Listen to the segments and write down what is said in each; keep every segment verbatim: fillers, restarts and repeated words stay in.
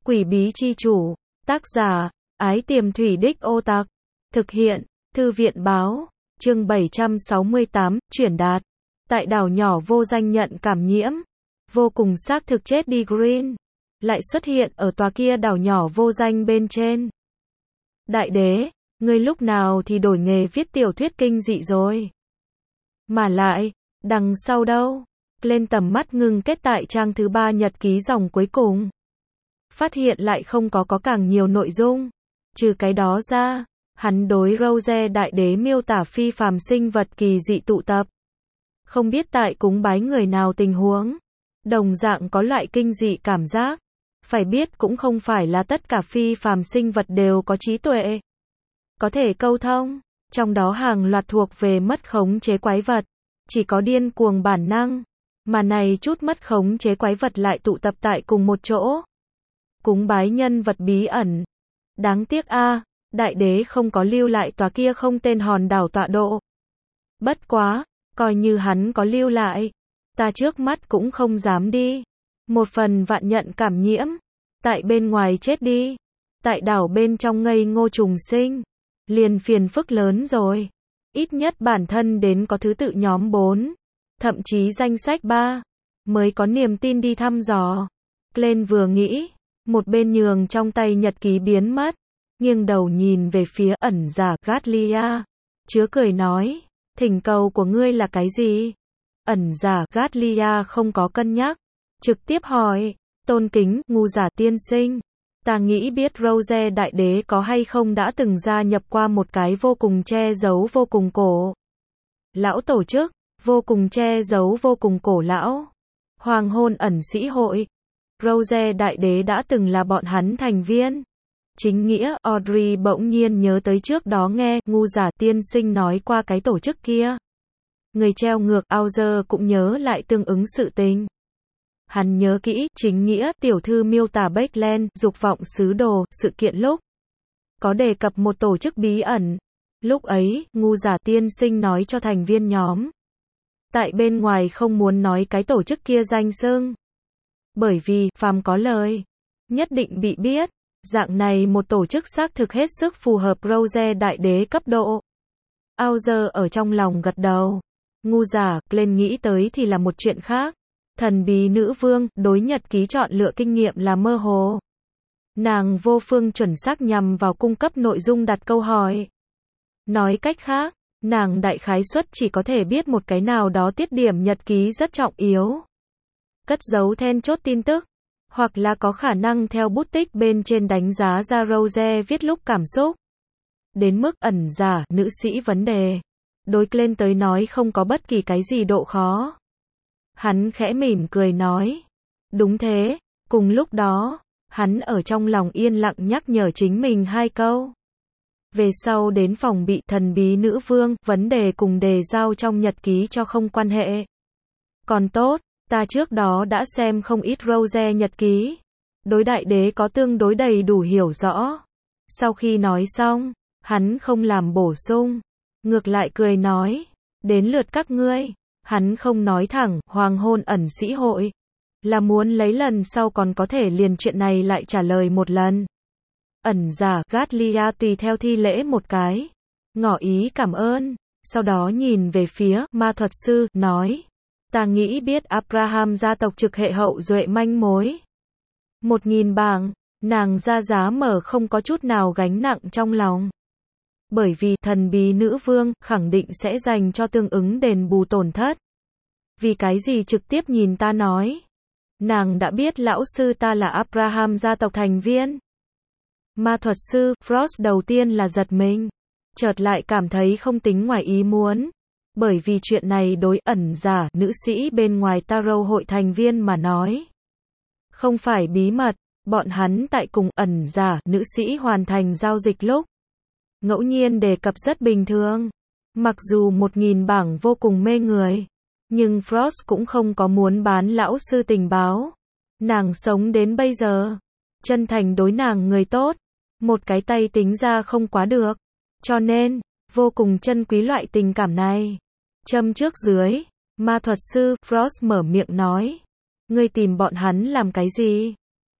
Quỷ bí chi chủ, tác giả, Ái Tiềm Thủy Đích Ô Tặc, thực hiện, Thư viện báo, chương bảy trăm sáu mươi tám, chuyển đạt. Tại đảo nhỏ vô danh nhận cảm nhiễm, vô cùng xác thực chết đi Green, lại xuất hiện ở tòa kia đảo nhỏ vô danh bên trên. Đại đế, ngươi lúc nào thì đổi nghề viết tiểu thuyết kinh dị rồi? Mà lại, đằng sau đâu? Lên tầm mắt ngưng kết tại trang thứ ba nhật ký dòng cuối cùng. Phát hiện lại không có có càng nhiều nội dung. Trừ cái đó ra, hắn đối Rose đại đế miêu tả phi phàm sinh vật kỳ dị tụ tập. Không biết tại cúng bái người nào tình huống. Đồng dạng có loại kinh dị cảm giác. Phải biết cũng không phải là tất cả phi phàm sinh vật đều có trí tuệ. Có thể câu thông. Trong đó hàng loạt thuộc về mất khống chế quái vật. Chỉ có điên cuồng bản năng. Mà này chút mất khống chế quái vật lại tụ tập tại cùng một chỗ. Cúng bái nhân vật bí ẩn. Đáng tiếc a, đại đế không có lưu lại tòa kia không tên hòn đảo tọa độ. Bất quá, coi như hắn có lưu lại, ta trước mắt cũng không dám đi. Một phần vạn nhận cảm nhiễm, tại bên ngoài chết đi, tại đảo bên trong ngây ngô trùng sinh, liền phiền phức lớn rồi. Ít nhất bản thân đến có thứ tự nhóm bốn, thậm chí danh sách ba, mới có niềm tin đi thăm dò. Lên vừa nghĩ, một bên nhường trong tay nhật ký biến mất, nghiêng đầu nhìn về phía ẩn giả Gatlia, chứa cười nói, thỉnh cầu của ngươi là cái gì? Ẩn giả Gatlia không có cân nhắc, trực tiếp hỏi, tôn kính, ngu giả tiên sinh, ta nghĩ biết Rose đại đế có hay không đã từng gia nhập qua một cái vô cùng che giấu vô cùng cổ lão tổ chức, vô cùng che giấu vô cùng cổ lão, hoàng hôn ẩn sĩ hội. Rose đại đế đã từng là bọn hắn thành viên. Chính nghĩa, Audrey bỗng nhiên nhớ tới trước đó nghe ngu giả tiên sinh nói qua cái tổ chức kia. Người treo ngược Auger cũng nhớ lại tương ứng sự tình. Hắn nhớ kỹ, chính nghĩa, tiểu thư miêu tả Backland, dục vọng sứ đồ, sự kiện lúc có đề cập một tổ chức bí ẩn. Lúc ấy, ngu giả tiên sinh nói cho thành viên nhóm. Tại bên ngoài không muốn nói cái tổ chức kia danh xưng. Bởi vì, phàm có lời, nhất định bị biết. Dạng này một tổ chức xác thực hết sức phù hợp Rose đại đế cấp độ. Auger ở trong lòng gật đầu. Ngu giả, lên nghĩ tới thì là một chuyện khác. Thần bí nữ vương, đối nhật ký chọn lựa kinh nghiệm là mơ hồ. Nàng vô phương chuẩn xác nhằm vào cung cấp nội dung đặt câu hỏi. Nói cách khác, nàng đại khái suất chỉ có thể biết một cái nào đó tiết điểm nhật ký rất trọng yếu. Cất giấu then chốt tin tức. Hoặc là có khả năng theo bút tích bên trên đánh giá ra Rose viết lúc cảm xúc. Đến mức ẩn giả, nữ sĩ vấn đề. Đối lên tới nói không có bất kỳ cái gì độ khó. Hắn khẽ mỉm cười nói. Đúng thế, cùng lúc đó, hắn ở trong lòng yên lặng nhắc nhở chính mình hai câu. Về sau đến phòng bị thần bí nữ vương, vấn đề cùng đề giao trong nhật ký cho không quan hệ. Còn tốt. Ta trước đó đã xem không ít Rose nhật ký. Đối đại đế có tương đối đầy đủ hiểu rõ. Sau khi nói xong, hắn không làm bổ sung. Ngược lại cười nói. Đến lượt các ngươi. Hắn không nói thẳng, hoàng hôn ẩn sĩ hội. Là muốn lấy lần sau còn có thể liền chuyện này lại trả lời một lần. Ẩn giả Gatlia tùy theo thi lễ một cái. Ngỏ ý cảm ơn. Sau đó nhìn về phía ma thuật sư, nói. Ta nghĩ biết Abraham gia tộc trực hệ hậu duệ manh mối. Một nghìn bảng, nàng ra giá mở không có chút nào gánh nặng trong lòng. Bởi vì thần bí nữ vương khẳng định sẽ dành cho tương ứng đền bù tổn thất. Vì cái gì trực tiếp nhìn ta nói. Nàng đã biết lão sư ta là Abraham gia tộc thành viên. Ma thuật sư, Frost đầu tiên là giật mình. Chợt lại cảm thấy không tính ngoài ý muốn. Bởi vì chuyện này đối ẩn giả, nữ sĩ bên ngoài Tarot hội thành viên mà nói. Không phải bí mật, bọn hắn tại cùng ẩn giả, nữ sĩ hoàn thành giao dịch lúc. Ngẫu nhiên đề cập rất bình thường. Mặc dù một nghìn bảng vô cùng mê người. Nhưng Frost cũng không có muốn bán lão sư tình báo. Nàng sống đến bây giờ. Chân thành đối nàng người tốt. Một cái tay tính ra không quá được. Cho nên, vô cùng trân quý loại tình cảm này. Châm trước dưới, ma thuật sư, Frost mở miệng nói. Ngươi tìm bọn hắn làm cái gì?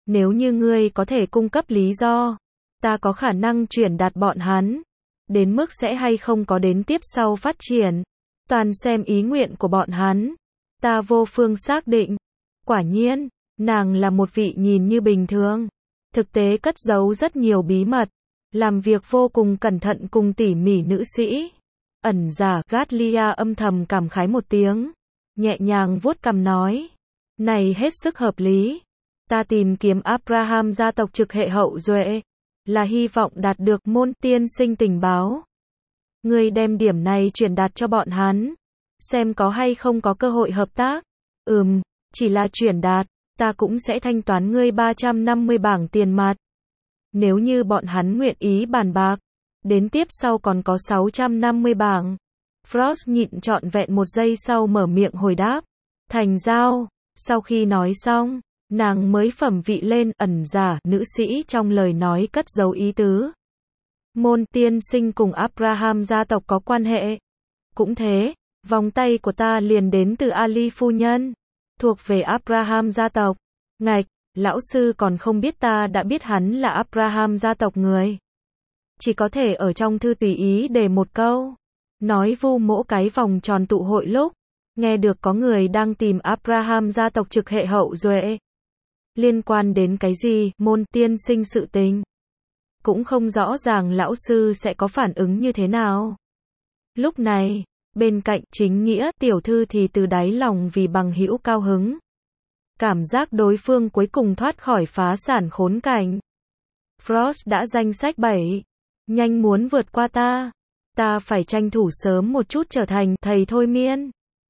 Nếu như ngươi có thể cung cấp lý do, ta có khả năng chuyển đạt bọn hắn. Đến mức sẽ hay không có đến tiếp sau phát triển, toàn xem ý nguyện của bọn hắn. Ta vô phương xác định. Quả nhiên, nàng là một vị nhìn như bình thường, thực tế cất giấu rất nhiều bí mật, làm việc vô cùng cẩn thận cùng tỉ mỉ nữ sĩ. Ẩn giả Gatlia âm thầm cảm khái một tiếng, nhẹ nhàng vuốt cằm nói, này hết sức hợp lý. Ta tìm kiếm Abraham gia tộc trực hệ hậu duệ, là hy vọng đạt được môn tiên sinh tình báo. Ngươi đem điểm này truyền đạt cho bọn hắn, xem có hay không có cơ hội hợp tác. Ừm, chỉ là truyền đạt, ta cũng sẽ thanh toán ngươi ba trăm năm mươi bảng tiền mặt. Nếu như bọn hắn nguyện ý bàn bạc, đến tiếp sau còn có sáu trăm năm mươi bảng. Frost nhịn trọn vẹn một giây sau mở miệng hồi đáp. Thành giao. Sau khi nói xong, nàng mới phẩm vị lên. Ẩn giả nữ sĩ trong lời nói cất giấu ý tứ. Môn tiên sinh cùng Abraham gia tộc có quan hệ. Cũng thế, vòng tay của ta liền đến từ Ali phu nhân, thuộc về Abraham gia tộc. Ngạch, lão sư còn không biết ta đã biết hắn là Abraham gia tộc người. Chỉ có thể ở trong thư tùy ý để một câu. Nói vu mỗ cái vòng tròn tụ hội lúc, nghe được có người đang tìm Abraham gia tộc trực hệ hậu duệ. Liên quan đến cái gì, môn tiên sinh sự tình. Cũng không rõ ràng lão sư sẽ có phản ứng như thế nào. Lúc này, bên cạnh chính nghĩa tiểu thư thì từ đáy lòng vì bằng hữu cao hứng. Cảm giác đối phương cuối cùng thoát khỏi phá sản khốn cảnh. Frost đã danh sách bảy. Nhanh muốn vượt qua ta. Ta phải tranh thủ sớm một chút trở thành thầy thôi miên.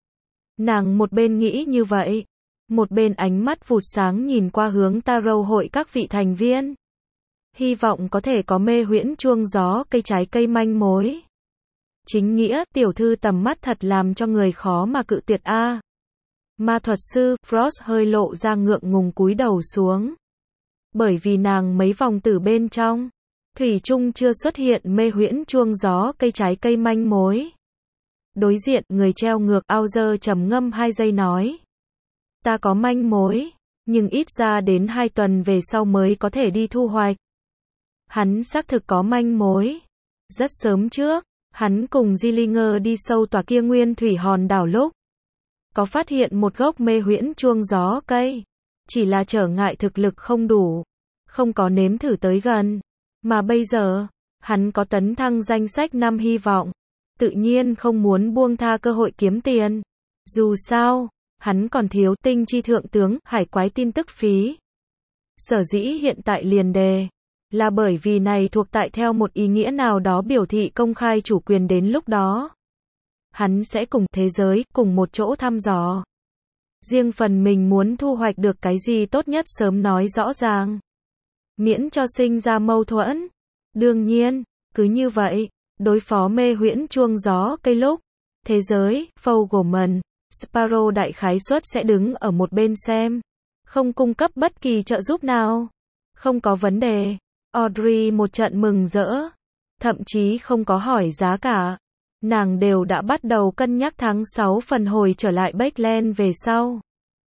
Nàng một bên nghĩ như vậy, một bên ánh mắt vụt sáng nhìn qua hướng Tarot hội các vị thành viên. Hy vọng có thể có mê huyễn chuông gió cây trái cây manh mối. Chính nghĩa, tiểu thư tầm mắt thật làm cho người khó mà cự tuyệt a. À. Ma thuật sư, Frost hơi lộ ra ngượng ngùng cúi đầu xuống. Bởi vì nàng mấy vòng tử bên trong, thủy chung chưa xuất hiện mê huyễn chuông gió cây trái cây manh mối. Đối diện, người treo ngược Auger trầm ngâm hai giây nói. Ta có manh mối, nhưng ít ra đến hai tuần về sau mới có thể đi thu hoạch. Hắn xác thực có manh mối. Rất sớm trước, hắn cùng Gillinger đi sâu tòa kia nguyên thủy hòn đảo lúc. Có phát hiện một gốc mê huyễn chuông gió cây. Chỉ là trở ngại thực lực không đủ. Không có nếm thử tới gần. Mà bây giờ, hắn có tấn thăng danh sách năm hy vọng. Tự nhiên không muốn buông tha cơ hội kiếm tiền. Dù sao, hắn còn thiếu tinh chi thượng tướng, hải quái tin tức phí. Sở dĩ hiện tại liền đề. Là bởi vì này thuộc tại theo một ý nghĩa nào đó biểu thị công khai chủ quyền đến lúc đó. Hắn sẽ cùng thế giới, cùng một chỗ thăm dò. Riêng phần mình muốn thu hoạch được cái gì tốt nhất sớm nói rõ ràng. Miễn cho sinh ra mâu thuẫn. Đương nhiên, cứ như vậy, đối phó mê huyễn chuông gió cây lúc. Thế giới, Fogelman, Sparrow đại khái suất sẽ đứng ở một bên xem. Không cung cấp bất kỳ trợ giúp nào. Không có vấn đề. Audrey một trận mừng rỡ. Thậm chí không có hỏi giá cả. Nàng đều đã bắt đầu cân nhắc tháng sáu phần hồi trở lại Bakeland về sau.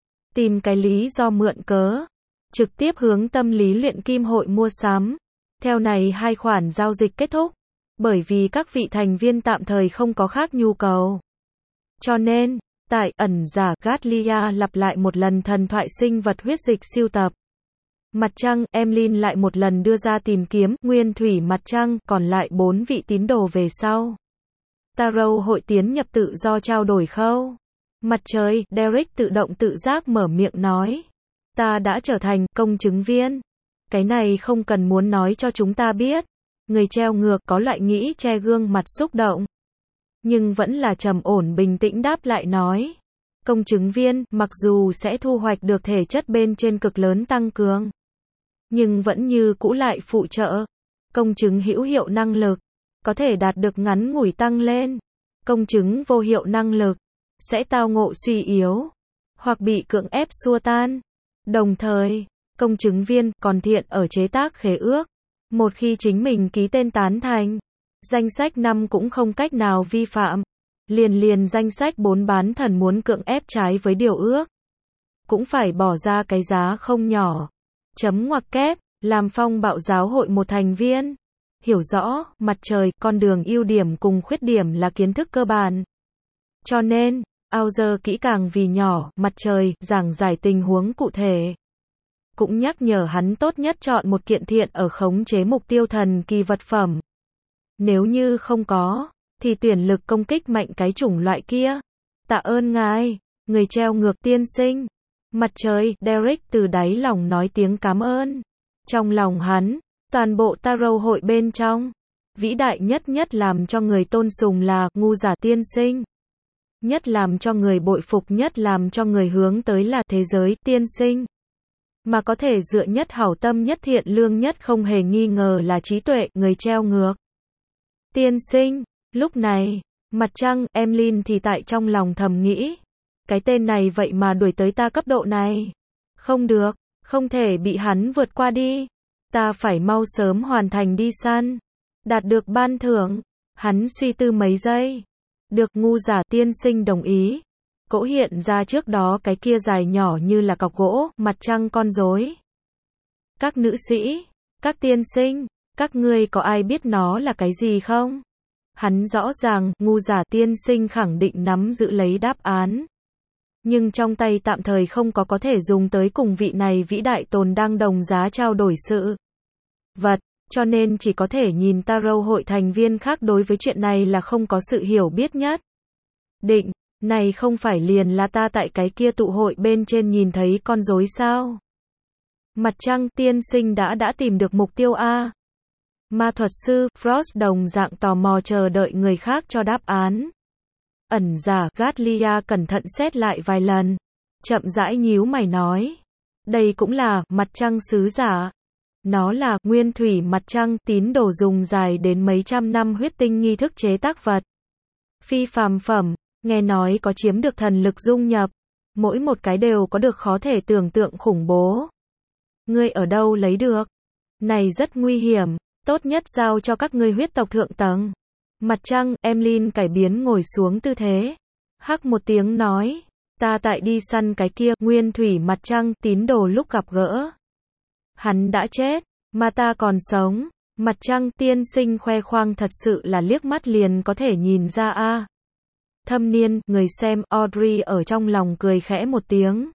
Tìm cái lý do mượn cớ. Trực tiếp hướng tâm lý luyện kim hội mua sắm. Theo này hai khoản giao dịch kết thúc. Bởi vì các vị thành viên tạm thời không có khác nhu cầu. Cho nên, tại ẩn giả Gatlia lặp lại một lần thần thoại sinh vật huyết dịch siêu tập. Mặt trăng, Emlyn lại một lần đưa ra tìm kiếm nguyên thủy mặt trăng, còn lại bốn vị tín đồ về sau. Tarot hội tiến nhập tự do trao đổi khâu. Mặt trời, Derek tự động tự giác mở miệng nói. Ta đã trở thành công chứng viên. Cái này không cần muốn nói cho chúng ta biết. Người treo ngược có loại nghĩ che gương mặt xúc động. Nhưng vẫn là trầm ổn bình tĩnh đáp lại nói. Công chứng viên, mặc dù sẽ thu hoạch được thể chất bên trên cực lớn tăng cường. Nhưng vẫn như cũ lại phụ trợ. Công chứng hữu hiệu năng lực. Có thể đạt được ngắn ngủi tăng lên. Công chứng vô hiệu năng lực. Sẽ tao ngộ suy yếu. Hoặc bị cưỡng ép xua tan. Đồng thời, công chứng viên còn thiện ở chế tác khế ước. Một khi chính mình ký tên tán thành. Danh sách năm cũng không cách nào vi phạm. Liền liền danh sách bốn bán thần muốn cưỡng ép trái với điều ước. Cũng phải bỏ ra cái giá không nhỏ. Chấm ngoặc kép, làm phong bạo giáo hội một thành viên. Hiểu rõ, mặt trời, con đường ưu điểm cùng khuyết điểm là kiến thức cơ bản. Cho nên, Author kỹ càng vì nhỏ, mặt trời, giảng giải tình huống cụ thể. Cũng nhắc nhở hắn tốt nhất chọn một kiện thiện ở khống chế mục tiêu thần kỳ vật phẩm. Nếu như không có, thì tuyển lực công kích mạnh cái chủng loại kia. Tạ ơn ngài, người treo ngược tiên sinh. Mặt trời, Derek từ đáy lòng nói tiếng cảm ơn. Trong lòng hắn, toàn bộ Tarot hội bên trong, vĩ đại nhất nhất làm cho người tôn sùng là ngu giả tiên sinh. Nhất làm cho người bội phục, nhất làm cho người hướng tới là thế giới tiên sinh. Mà có thể dựa nhất hảo tâm, nhất thiện lương, nhất không hề nghi ngờ là trí tuệ, người treo ngược tiên sinh. Lúc này, mặt trăng, Emlyn thì tại trong lòng thầm nghĩ, cái tên này vậy mà đuổi tới ta cấp độ này. Không được, không thể bị hắn vượt qua đi. Ta phải mau sớm hoàn thành đi săn, đạt được ban thưởng. Hắn suy tư mấy giây. Được, ngu giả tiên sinh đồng ý. Cỗ hiện ra trước đó cái kia dài nhỏ như là cọc gỗ, mặt trăng con rối. Các nữ sĩ, các tiên sinh, các ngươi có ai biết nó là cái gì không? Hắn rõ ràng, ngu giả tiên sinh khẳng định nắm giữ lấy đáp án. Nhưng trong tay tạm thời không có có thể dùng tới cùng vị này vĩ đại tồn đang đồng giá trao đổi sự vật, cho nên chỉ có thể nhìn Tarot hội thành viên khác đối với chuyện này là không có sự hiểu biết nhất định. Này không phải liền là ta tại cái kia tụ hội bên trên nhìn thấy con rối sao? Mặt trăng tiên sinh đã đã tìm được mục tiêu a. Ma thuật sư Frost đồng dạng tò mò chờ đợi người khác cho đáp án. Ẩn giả Gatlia cẩn thận xét lại vài lần, chậm rãi nhíu mày nói, đây cũng là mặt trăng sứ giả. Nó là nguyên thủy mặt trăng, tín đồ dùng dài đến mấy trăm năm huyết tinh nghi thức chế tác vật phi phàm phẩm, nghe nói có chiếm được thần lực dung nhập, mỗi một cái đều có được khó thể tưởng tượng khủng bố. Ngươi ở đâu lấy được? Này rất nguy hiểm, tốt nhất giao cho các ngươi huyết tộc thượng tầng. Mặt trăng, Emlyn cải biến ngồi xuống tư thế. Hắc một tiếng nói, ta tại đi săn cái kia, nguyên thủy mặt trăng, tín đồ lúc gặp gỡ. Hắn đã chết, mà ta còn sống. Mặt trăng tiên sinh khoe khoang thật sự là liếc mắt liền có thể nhìn ra a. À. Thâm niên, người xem, Audrey ở trong lòng cười khẽ một tiếng.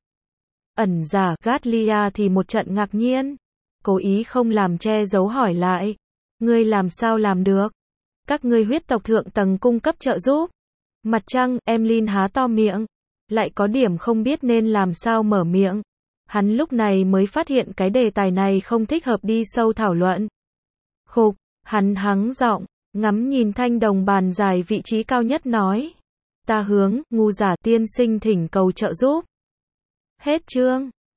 Ẩn giả, Gatlia thì một trận ngạc nhiên. Cố ý không làm che giấu hỏi lại. Ngươi làm sao làm được? Các ngươi huyết tộc thượng tầng cung cấp trợ giúp. Mặt trăng, Emlyn há to miệng. Lại có điểm không biết nên làm sao mở miệng. Hắn lúc này mới phát hiện cái đề tài này không thích hợp đi sâu thảo luận. Khục, hắn hắng giọng, ngắm nhìn thanh đồng bàn dài vị trí cao nhất nói. Ta hướng, ngu giả tiên sinh thỉnh cầu trợ giúp. Hết chương.